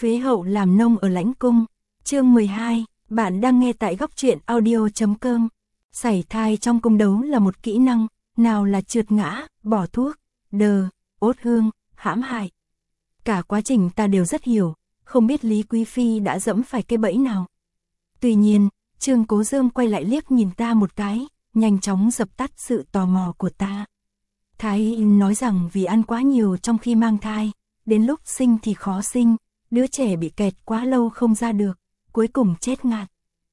Phế hậu làm nông ở lãnh cung. Chương 12, bạn đang nghe tại góc truyện audio.com. Sảy thai trong cung đấu là một kỹ năng, nào là trượt ngã, bỏ thuốc, đờ, ốt hương, hãm hại. Cả quá trình ta đều rất hiểu, không biết Lý Quý Phi đã dẫm phải cái bẫy nào. Tuy nhiên, Trương Cố Dương quay lại liếc nhìn ta một cái, nhanh chóng dập tắt sự tò mò của ta. Thái nói rằng vì ăn quá nhiều trong khi mang thai, đến lúc sinh thì khó sinh, đứa trẻ bị kẹt quá lâu không ra được, cuối cùng chết ngạt.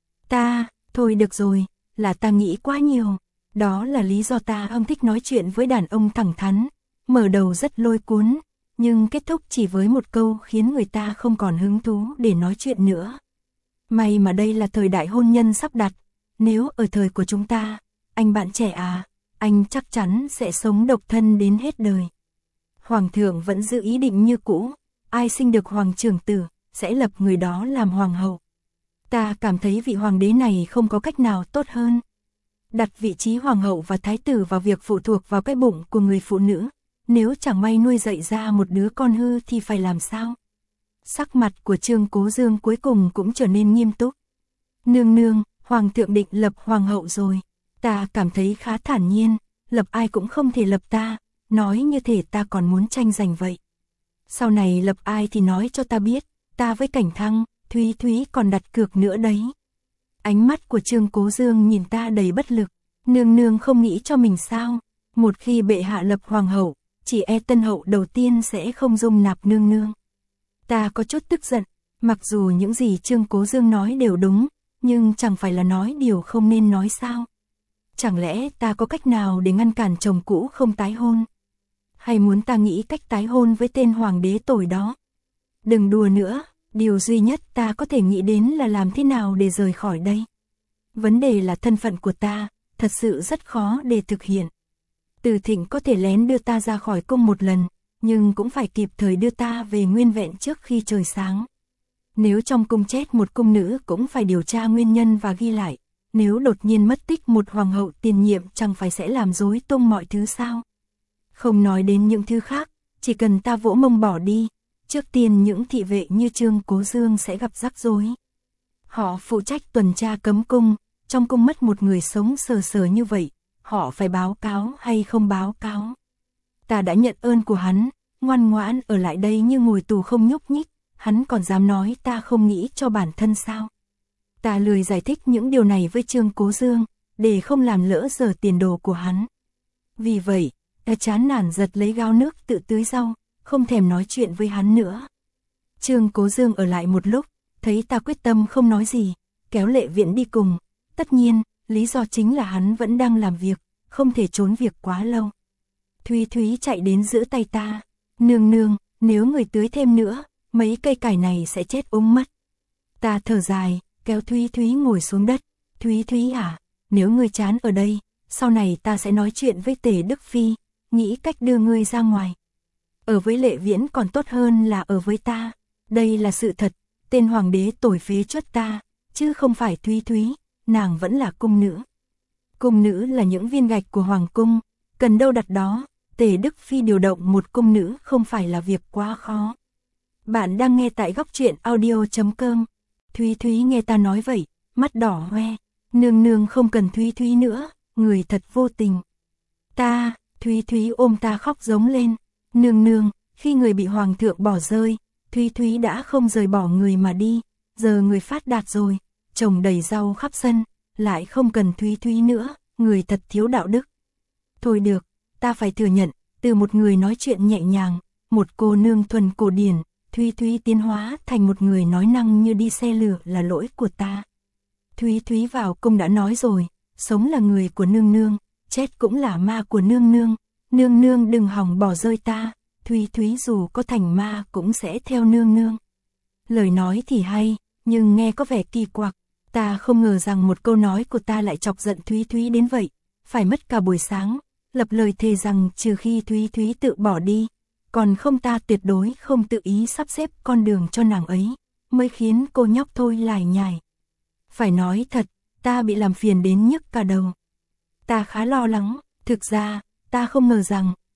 Thôi được rồi, là ta nghĩ quá nhiều. Đó là lý do ta không thích nói chuyện với đàn ông thẳng thắn, mở đầu rất lôi cuốn, nhưng kết thúc chỉ với một câu khiến người ta không còn hứng thú để nói chuyện nữa. May mà đây là thời đại hôn nhân sắp đặt, nếu ở thời của chúng ta, anh bạn trẻ à, anh chắc chắn sẽ sống độc thân đến hết đời. Hoàng thượng vẫn giữ ý định như cũ, ai sinh được hoàng trưởng tử, sẽ lập người đó làm hoàng hậu. Ta cảm thấy vị hoàng đế này không có cách nào tốt hơn. Đặt vị trí hoàng hậu và thái tử vào việc phụ thuộc vào cái bụng của người phụ nữ, nếu chẳng may nuôi dạy ra một đứa con hư thì phải làm sao? Sắc mặt của Trương Cố Dương cuối cùng cũng trở nên nghiêm túc. Nương nương, hoàng thượng định lập hoàng hậu rồi. Ta cảm thấy khá thản nhiên, lập ai cũng không thể lập ta, nói như thể ta còn muốn tranh giành vậy. Sau này lập ai thì nói cho ta biết, ta với Cảnh Thăng, Thúy còn đặt cược nữa đấy. Ánh mắt của Trương Cố Dương nhìn ta đầy bất lực, nương nương không nghĩ cho mình sao, một khi bệ hạ lập hoàng hậu, chỉ e tân hậu đầu tiên sẽ không dung nạp nương nương. Ta có chút tức giận, mặc dù những gì Trương Cố Dương nói đều đúng, nhưng chẳng phải là nói điều không nên nói sao? Chẳng lẽ ta có cách nào để ngăn cản chồng cũ không tái hôn? Hay muốn ta nghĩ cách tái hôn với tên hoàng đế tồi đó? Đừng đùa nữa, điều duy nhất ta có thể nghĩ đến là làm thế nào để rời khỏi đây. Vấn đề là thân phận của ta, thật sự rất khó để thực hiện. Từ Thịnh có thể lén đưa ta ra khỏi cung một lần, nhưng cũng phải kịp thời đưa ta về nguyên vẹn trước khi trời sáng. Nếu trong cung chết một cung nữ cũng phải điều tra nguyên nhân và ghi lại. Nếu đột nhiên mất tích một hoàng hậu tiền nhiệm chẳng phải sẽ làm rối tung mọi thứ sao? Không nói đến những thứ khác, chỉ cần ta vỗ mông bỏ đi, trước tiên những thị vệ như Trương Cố Dương sẽ gặp rắc rối. Họ phụ trách tuần tra cấm cung, trong cung mất một người sống sờ sờ như vậy, họ phải báo cáo hay không báo cáo? Ta đã nhận ơn của hắn, ngoan ngoãn ở lại đây như ngồi tù không nhúc nhích, hắn còn dám nói ta không nghĩ cho bản thân sao? Ta lười giải thích những điều này với Trương Cố Dương, để không làm lỡ dở tiền đồ của hắn. Vì vậy, ta chán nản giật lấy gáo nước tự tưới rau, không thèm nói chuyện với hắn nữa. Trương Cố Dương ở lại một lúc, thấy ta quyết tâm không nói gì, kéo Lệ Viễn đi cùng. Tất nhiên, lý do chính là hắn vẫn đang làm việc, không thể trốn việc quá lâu. Thúy chạy đến giữ tay ta. Nương nương, nếu người tưới thêm nữa, mấy cây cải này sẽ chết úng mất. Ta thở dài, kéo Thúy ngồi xuống đất. Thúy à, nếu ngươi chán ở đây, sau này ta sẽ nói chuyện với Tề Đức Phi, nghĩ cách đưa ngươi ra ngoài. Ở với Lệ Viễn còn tốt hơn là ở với ta. Đây là sự thật, tên hoàng đế tồi phế chuất ta, chứ không phải Thúy, nàng vẫn là cung nữ. Cung nữ là những viên gạch của hoàng cung, cần đâu đặt đó, Tề Đức Phi điều động một cung nữ không phải là việc quá khó. Bạn đang nghe tại góc truyện audio.com. Thúy nghe ta nói vậy, mắt đỏ hoe. Nương nương không cần Thúy nữa, người thật vô tình. Thúy ôm ta khóc giống lên. Nương, khi người bị hoàng thượng bỏ rơi, Thúy đã không rời bỏ người mà đi. Giờ người phát đạt rồi, trồng đầy rau khắp sân, lại không cần Thúy nữa, người thật thiếu đạo đức. Thôi được, ta phải thừa nhận, từ một người nói chuyện nhẹ nhàng, một cô nương thuần cổ điển, Thúy tiến hóa thành một người nói năng như đi xe lửa là lỗi của ta. Thúy vào cung đã nói rồi, sống là người của nương, chết cũng là ma của nương. Nương đừng hòng bỏ rơi ta, Thúy dù có thành ma cũng sẽ theo nương. Lời nói thì hay, nhưng nghe có vẻ kỳ quặc. Ta không ngờ rằng một câu nói của ta lại chọc giận Thúy đến vậy. Phải mất cả buổi sáng, lập lời thề rằng trừ khi Thúy tự bỏ đi, còn không ta tuyệt đối không tự ý sắp xếp con đường cho nàng ấy, mới khiến cô nhóc thôi lải nhải. Phải nói thật, ta bị làm phiền đến nhức cả đầu. Ta khá lo lắng, thực ra, ta không ngờ rằng,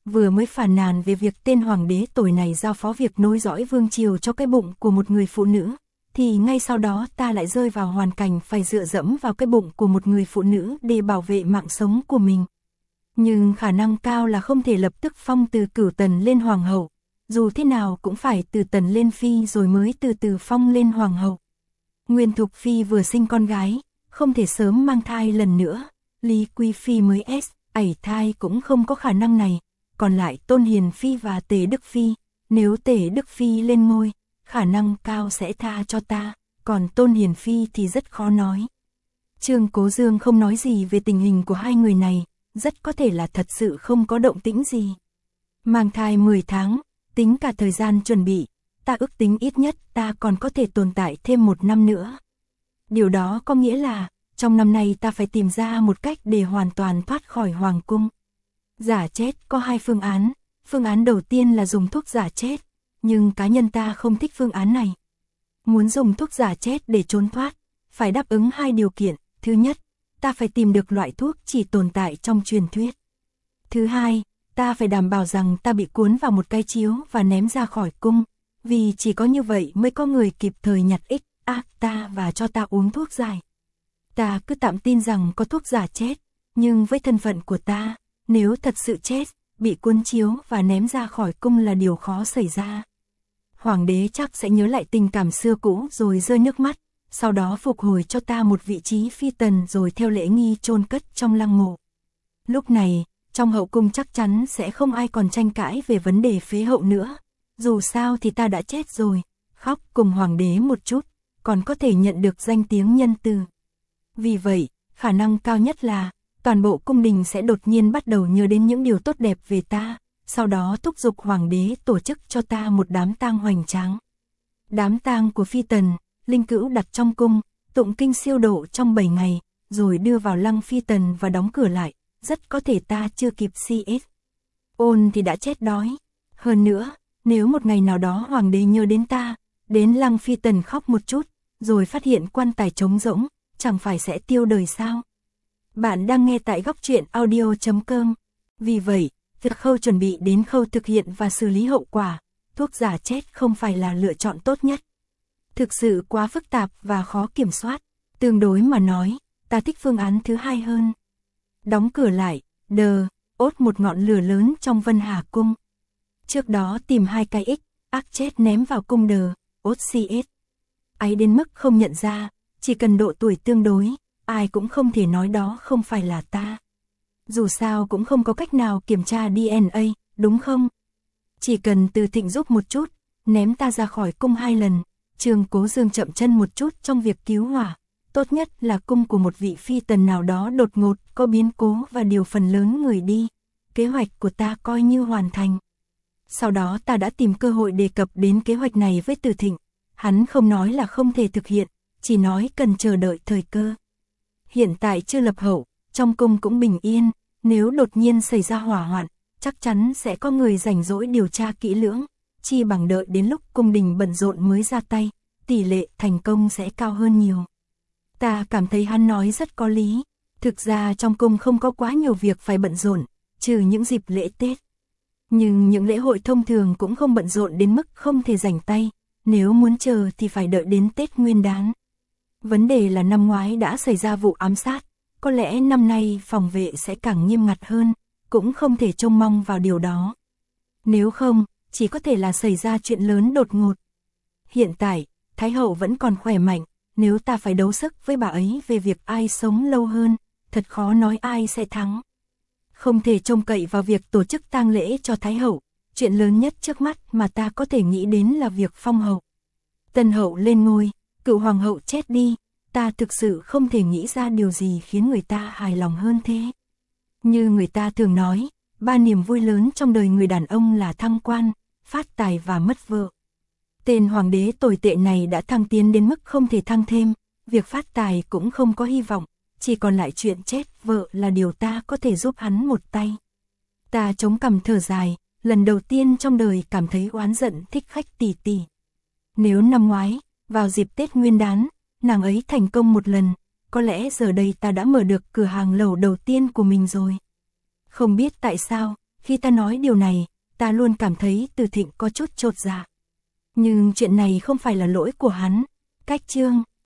vừa mới phàn nàn về việc tên hoàng đế tồi này giao phó việc nối dõi vương triều cho cái bụng của một người phụ nữ, thì ngay sau đó ta lại rơi vào hoàn cảnh phải dựa dẫm vào cái bụng của một người phụ nữ để bảo vệ mạng sống của mình. Nhưng khả năng cao là không thể lập tức phong từ Cửu Tần lên hoàng hậu, dù thế nào cũng phải từ Tần lên phi rồi mới từ từ phong lên hoàng hậu. Nguyên Thục Phi vừa sinh con gái, không thể sớm mang thai lần nữa, Lý Quý Phi mới ảy thai cũng không có khả năng này, còn lại Tôn Hiền Phi và Tề Đức Phi, nếu Tề Đức Phi lên ngôi, khả năng cao sẽ tha cho ta, còn Tôn Hiền Phi thì rất khó nói. Trương Cố Dương không nói gì về tình hình của hai người này, rất có thể là thật sự không có động tĩnh gì. Mang thai 10 tháng, tính cả thời gian chuẩn bị, ta ước tính ít nhất ta còn có thể tồn tại thêm 1 năm nữa. Điều đó có nghĩa là, trong năm nay ta phải tìm ra một cách để hoàn toàn thoát khỏi hoàng cung. Giả chết có 2 phương án, phương án đầu tiên là dùng thuốc giả chết, nhưng cá nhân ta không thích phương án này. Muốn dùng thuốc giả chết để trốn thoát, phải đáp ứng 2 điều kiện, thứ nhất, ta phải tìm được loại thuốc chỉ tồn tại trong truyền thuyết. Thứ hai, ta phải đảm bảo rằng ta bị cuốn vào một cái chiếu và ném ra khỏi cung, vì chỉ có như vậy mới có người kịp thời nhặt ta và cho ta uống thuốc giải. Ta cứ tạm tin rằng có thuốc giả chết, nhưng với thân phận của ta, nếu thật sự chết, bị cuốn chiếu và ném ra khỏi cung là điều khó xảy ra. Hoàng đế chắc sẽ nhớ lại tình cảm xưa cũ rồi rơi nước mắt, sau đó phục hồi cho ta một vị trí phi tần rồi theo lễ nghi chôn cất trong lăng mộ. Lúc này, trong hậu cung chắc chắn sẽ không ai còn tranh cãi về vấn đề phế hậu nữa. Dù sao thì ta đã chết rồi, khóc cùng hoàng đế một chút, còn có thể nhận được danh tiếng nhân từ. Vì vậy, khả năng cao nhất là, toàn bộ cung đình sẽ đột nhiên bắt đầu nhớ đến những điều tốt đẹp về ta, sau đó thúc giục hoàng đế tổ chức cho ta một đám tang hoành tráng. Đám tang của phi tần, linh cữu đặt trong cung, tụng kinh siêu độ trong 7 ngày, rồi đưa vào lăng phi tần và đóng cửa lại, rất có thể ta chưa kịp ôn thì đã chết đói. Hơn nữa, nếu một ngày nào đó hoàng đế nhớ đến ta, đến lăng phi tần khóc một chút, rồi phát hiện quan tài trống rỗng, chẳng phải sẽ tiêu đời sao? Bạn đang nghe tại góc truyện audio.com. Vì vậy, từ khâu chuẩn bị đến khâu thực hiện và xử lý hậu quả, thuốc giả chết không phải là lựa chọn tốt nhất. Thực sự quá phức tạp và khó kiểm soát. Tương đối mà nói, ta thích phương án thứ hai hơn. Đóng cửa lại, ốt một ngọn lửa lớn trong Vân Hà cung. Trước đó tìm 2 cái ác chết ném vào cung ốt ấy đến mức không nhận ra, chỉ cần độ tuổi tương đối, ai cũng không thể nói đó không phải là ta. Dù sao cũng không có cách nào kiểm tra DNA, đúng không? Chỉ cần Từ Thịnh giúp một chút, ném ta ra khỏi cung 2 lần, Trương Cố Dương chậm chân một chút trong việc cứu hỏa. Tốt nhất là cung của một vị phi tần nào đó đột ngột, có biến cố và điều phần lớn người đi. Kế hoạch của ta coi như hoàn thành. Sau đó ta đã tìm cơ hội đề cập đến kế hoạch này với Từ Thịnh. Hắn không nói là không thể thực hiện, chỉ nói cần chờ đợi thời cơ. Hiện tại chưa lập hậu, trong cung cũng bình yên, nếu đột nhiên xảy ra hỏa hoạn, chắc chắn sẽ có người rảnh rỗi điều tra kỹ lưỡng, chi bằng đợi đến lúc cung đình bận rộn mới ra tay, tỷ lệ thành công sẽ cao hơn nhiều. Ta cảm thấy hắn nói rất có lý, thực ra trong cung không có quá nhiều việc phải bận rộn, trừ những dịp lễ Tết. Nhưng những lễ hội thông thường cũng không bận rộn đến mức không thể rảnh tay, nếu muốn chờ thì phải đợi đến Tết Nguyên Đán. Vấn đề là năm ngoái đã xảy ra vụ ám sát, có lẽ năm nay phòng vệ sẽ càng nghiêm ngặt hơn, cũng không thể trông mong vào điều đó. Nếu không, chỉ có thể là xảy ra chuyện lớn đột ngột. Hiện tại, Thái hậu vẫn còn khỏe mạnh, nếu ta phải đấu sức với bà ấy về việc ai sống lâu hơn, thật khó nói ai sẽ thắng. Không thể trông cậy vào việc tổ chức tang lễ cho Thái hậu, chuyện lớn nhất trước mắt mà ta có thể nghĩ đến là việc phong hậu. Tân hậu lên ngôi, cựu hoàng hậu chết đi, ta thực sự không thể nghĩ ra điều gì khiến người ta hài lòng hơn thế. Như người ta thường nói, 3 niềm vui lớn trong đời người đàn ông là thăng quan, phát tài và mất vợ. Tên hoàng đế tồi tệ này đã thăng tiến đến mức không thể thăng thêm, việc phát tài cũng không có hy vọng, chỉ còn lại chuyện chết vợ là điều ta có thể giúp hắn một tay. Ta chống cằm thở dài, lần đầu tiên trong đời cảm thấy oán giận thích khách tỷ tỷ. Nếu năm ngoái, vào dịp Tết Nguyên Đán, nàng ấy thành công một lần, có lẽ giờ đây ta đã mở được cửa hàng lẩu đầu tiên của mình rồi. Không biết tại sao, Khi ta nói điều này, ta luôn cảm thấy Từ Thịnh có chút chột dạ. Nhưng chuyện này không phải là lỗi của hắn. Cách chương